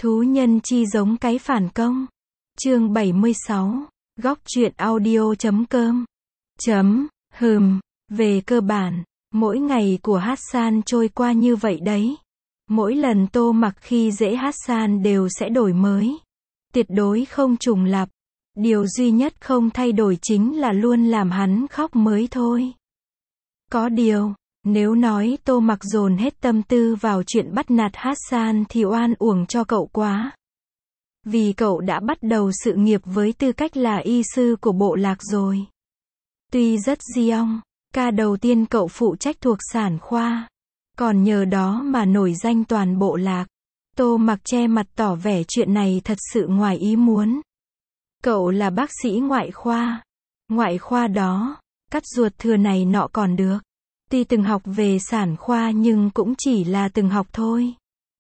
Thú nhân chi giống cái phản công. Chương 76. Góc truyện audio.com. Về cơ bản, mỗi ngày của Hassan trôi qua như vậy đấy. Mỗi lần Tô Mặc khi dễ Hassan đều sẽ đổi mới. Tuyệt đối không trùng lặp. Điều duy nhất không thay đổi chính là luôn làm hắn khóc mới thôi. Có điều, nếu nói Tô Mặc dồn hết tâm tư vào chuyện bắt nạt Hassan thì oan uổng cho cậu quá. Vì cậu đã bắt đầu sự nghiệp với tư cách là y sư của bộ lạc rồi. Tuy rất giong, ca đầu tiên cậu phụ trách thuộc sản khoa. Còn nhờ đó mà nổi danh toàn bộ lạc. Tô Mặc che mặt tỏ vẻ chuyện này thật sự ngoài ý muốn. Cậu là bác sĩ ngoại khoa. Ngoại khoa đó, cắt ruột thừa này nọ còn được. Tuy từng học về sản khoa nhưng cũng chỉ là từng học thôi.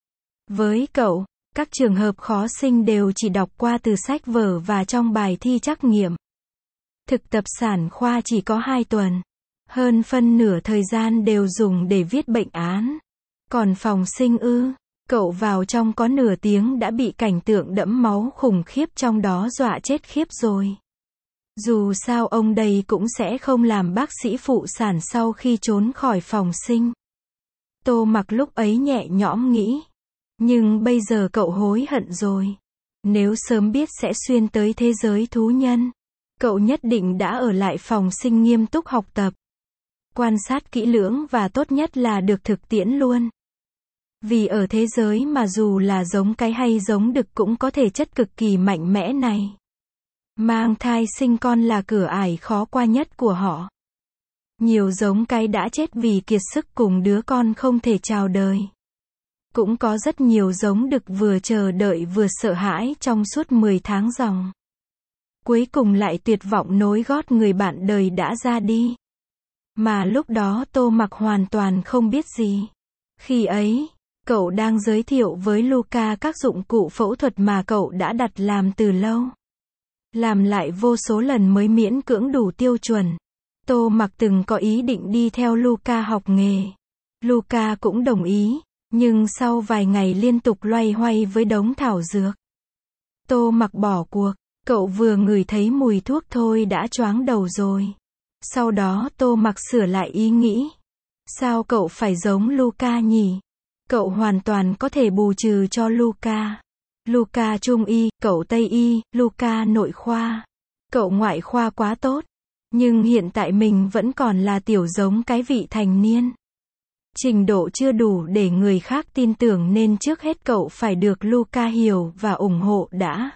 Với cậu, các trường hợp khó sinh đều chỉ đọc qua từ sách vở và trong bài thi trắc nghiệm. Thực tập sản khoa chỉ có 2 tuần. Hơn phân nửa thời gian đều dùng để viết bệnh án. Còn phòng sinh cậu vào trong có nửa tiếng đã bị cảnh tượng đẫm máu khủng khiếp trong đó dọa chết khiếp rồi. Dù sao ông đây cũng sẽ không làm bác sĩ phụ sản sau khi trốn khỏi phòng sinh. Tô Mặc lúc ấy nhẹ nhõm nghĩ. Nhưng bây giờ cậu hối hận rồi. Nếu sớm biết sẽ xuyên tới thế giới thú nhân, cậu nhất định đã ở lại phòng sinh nghiêm túc học tập. Quan sát kỹ lưỡng và tốt nhất là được thực tiễn luôn. Vì ở thế giới mà dù là giống cái hay giống đực cũng có thể chất cực kỳ mạnh mẽ này. Mang thai sinh con là cửa ải khó qua nhất của họ. Nhiều giống cái đã chết vì kiệt sức cùng đứa con không thể chào đời. Cũng có rất nhiều giống đực vừa chờ đợi vừa sợ hãi trong suốt 10 tháng ròng. Cuối cùng lại tuyệt vọng nối gót người bạn đời đã ra đi. Mà lúc đó Tô Mặc hoàn toàn không biết gì. Khi ấy, cậu đang giới thiệu với Luca các dụng cụ phẫu thuật mà cậu đã đặt làm từ lâu. Làm lại vô số lần mới miễn cưỡng đủ tiêu chuẩn. Tô Mặc từng có ý định đi theo Luca học nghề. Luca cũng đồng ý, nhưng sau vài ngày liên tục loay hoay với đống thảo dược, Tô Mặc bỏ cuộc. Cậu vừa ngửi thấy mùi thuốc thôi đã choáng đầu rồi. Sau đó Tô Mặc sửa lại ý nghĩ. Sao cậu phải giống Luca nhỉ? Cậu hoàn toàn có thể bù trừ cho Luca. Luca trung y, cậu tây y, Luca nội khoa. Cậu ngoại khoa quá tốt. Nhưng hiện tại mình vẫn còn là tiểu giống cái vị thành niên. Trình độ chưa đủ để người khác tin tưởng nên trước hết cậu phải được Luca hiểu và ủng hộ đã.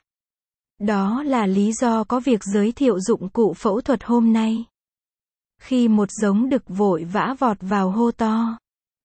Đó là lý do có việc giới thiệu dụng cụ phẫu thuật hôm nay. Khi một giống đực vội vã vọt vào hô to.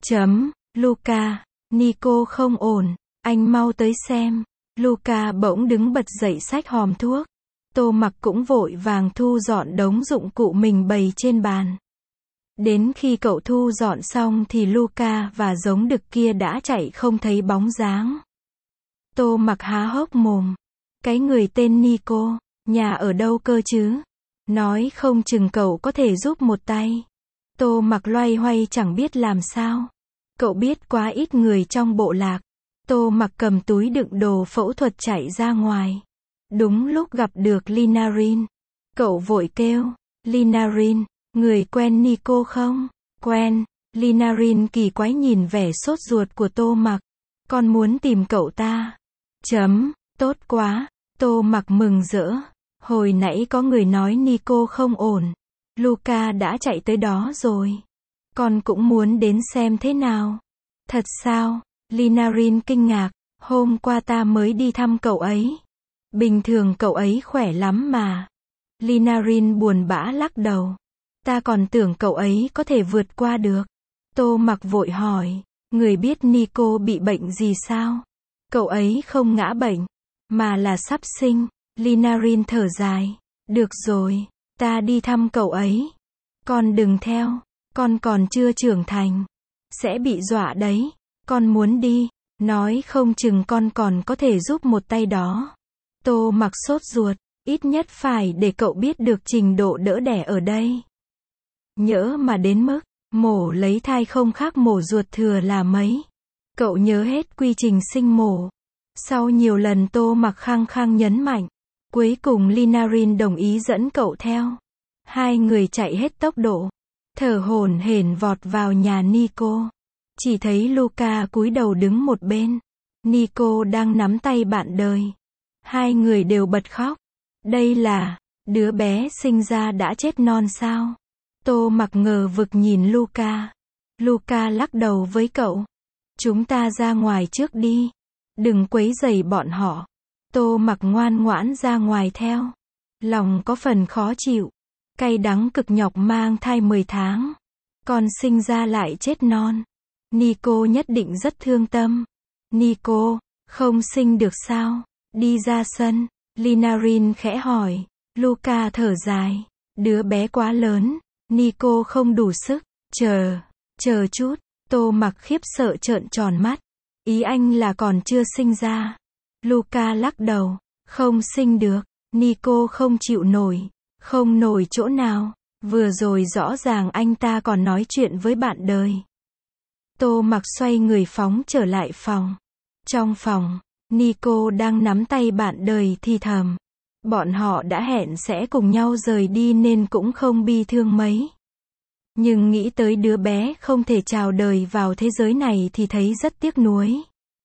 Luca, Nico không ổn, anh mau tới xem. Luca bỗng đứng bật dậy xách hòm thuốc. Tô Mặc cũng vội vàng thu dọn đống dụng cụ mình bày trên bàn. Đến khi cậu thu dọn xong thì Luca và giống đực kia đã chạy không thấy bóng dáng. Tô Mặc há hốc mồm. Cái người tên Nico, nhà ở đâu cơ chứ? Nói không chừng cậu có thể giúp một tay. Tô Mặc loay hoay chẳng biết làm sao. Cậu biết quá ít người trong bộ lạc. Tô Mặc cầm túi đựng đồ phẫu thuật chạy ra ngoài. Đúng lúc gặp được Linarin. Cậu vội kêu, Linarin, người quen Nico không? Quen. Linarin kỳ quái nhìn vẻ sốt ruột của Tô Mặc. Con muốn tìm cậu ta. Tốt quá. Tô Mặc mừng rỡ. Hồi nãy có người nói Nico không ổn. Luca đã chạy tới đó rồi. Con cũng muốn đến xem thế nào. Thật sao? Linarin kinh ngạc. Hôm qua ta mới đi thăm cậu ấy. Bình thường cậu ấy khỏe lắm mà. Linarin buồn bã lắc đầu. Ta còn tưởng cậu ấy có thể vượt qua được. Tô Mặc vội hỏi. Người biết Nico bị bệnh gì sao? Cậu ấy không ngã bệnh, mà là sắp sinh. Linarin thở dài. Được rồi, ta đi thăm cậu ấy. Con đừng theo, con còn chưa trưởng thành. Sẽ bị dọa đấy. Con muốn đi, nói không chừng con còn có thể giúp một tay đó. Tô Mặc sốt ruột, ít nhất phải để cậu biết được trình độ đỡ đẻ ở đây. Nhỡ mà đến mức mổ lấy thai không khác mổ ruột thừa là mấy. Cậu nhớ hết quy trình sinh mổ. Sau nhiều lần Tô Mặc khăng khăng nhấn mạnh, cuối cùng Linarin đồng ý dẫn cậu theo. Hai người chạy hết tốc độ, thở hổn hển vọt vào nhà Nico. Chỉ thấy Luca cúi đầu đứng một bên. Nico đang nắm tay bạn đời. Hai người đều bật khóc. Đây là, đứa bé sinh ra đã chết non sao? Tô Mặc ngờ vực nhìn Luca. Luca lắc đầu với cậu. Chúng ta ra ngoài trước đi. Đừng quấy rầy bọn họ. Tô Mặc ngoan ngoãn ra ngoài theo. Lòng có phần khó chịu. Cay đắng cực nhọc mang thai 10 tháng. Con sinh ra lại chết non. Nico nhất định rất thương tâm. Nico, không sinh được sao? Đi ra sân. Linarin khẽ hỏi. Luca thở dài. Đứa bé quá lớn. Nico không đủ sức. Chờ chút. Tô Mặc khiếp sợ trợn tròn mắt. Ý anh là còn chưa sinh ra. Luca lắc đầu. Không sinh được. Nico không chịu nổi. Không nổi chỗ nào. Vừa rồi rõ ràng anh ta còn nói chuyện với bạn đời. Tô Mặc xoay người phóng trở lại phòng. Trong phòng, Nico đang nắm tay bạn đời thì thầm. Bọn họ đã hẹn sẽ cùng nhau rời đi nên cũng không bi thương mấy. Nhưng nghĩ tới đứa bé không thể chào đời vào thế giới này thì thấy rất tiếc nuối.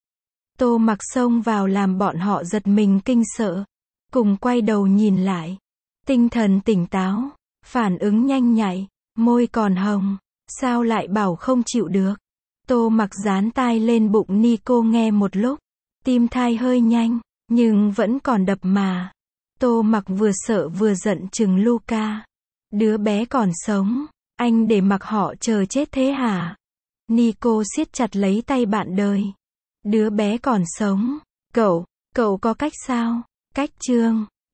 Tô Mặc xông vào làm bọn họ giật mình kinh sợ. Cùng quay đầu nhìn lại. Tinh thần tỉnh táo, phản ứng nhanh nhạy, môi còn hồng. Sao lại bảo không chịu được? Tô Mặc dán tai lên bụng Nico nghe một lúc. Tim thai hơi nhanh, nhưng vẫn còn đập mà. Tô Mặc vừa sợ vừa giận chừng Luca. Đứa bé còn sống, anh để mặc họ chờ chết thế hả? Nico siết chặt lấy tay bạn đời. Đứa bé còn sống, cậu có cách sao? Cách Trương.